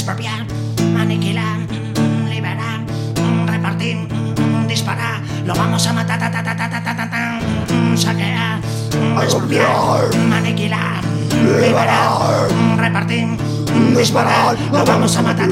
expropiar, aniquilar, liberar, repartir, disparar. Lo vamos a matar, saquear, expropiar, aniquilar, liberar, repartir, disparar. Lo vamos a matar,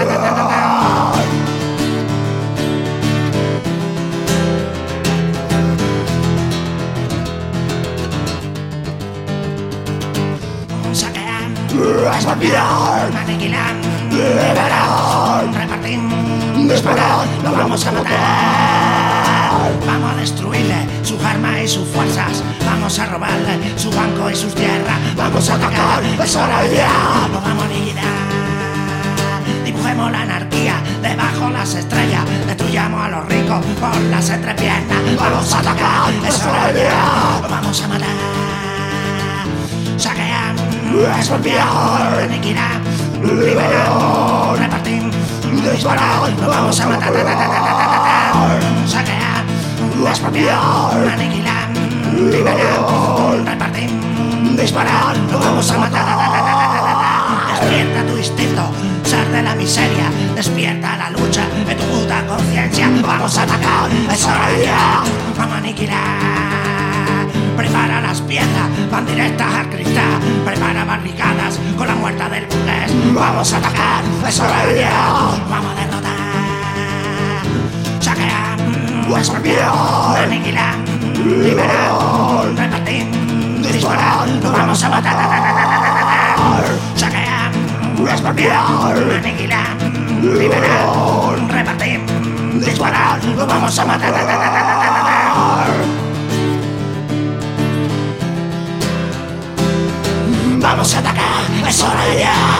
saquear, expropiar, aniquilar, liberar, repartir, disparar. Lo vamos a matar. Vamos a destruirle su arma y sus fuerzas. Vamos a robarle su banco y sus tierras. Vamos a atacar, es hora ya. Lo vamos a liquidar. Dibujemos la anarquía debajo las estrellas. Destruyamos a los ricos por las entrepiernas. Vamos a atacar, es hora ya. Lo vamos a matar. Saquear, expropiar, aniquilar, liberar, repartir, disparar. Lo vamos a matar. Saquear, expropiar, aniquilar, liberar, repartir, disparar. Lo vamos a matar. Despierta tu instinto, sal de la miseria. Despierta la lucha de tu puta conciencia. Vamos a atacar, es hora ya. Vamos a aniquilar. Prepara las piezas, van directas al cristal. Prepara barricadas con la muerte del burgués. Vamos a atacar, es hora ya. Vamos a derrotar. Saquear, expropiar, aniquilar, liberar, repartir, disparar. Lo vamos a matar. Saquear, expropiar, aniquilar, liberar, repartir, disparar. Lo vamos a matar. Vamos a atacar, es hora ya.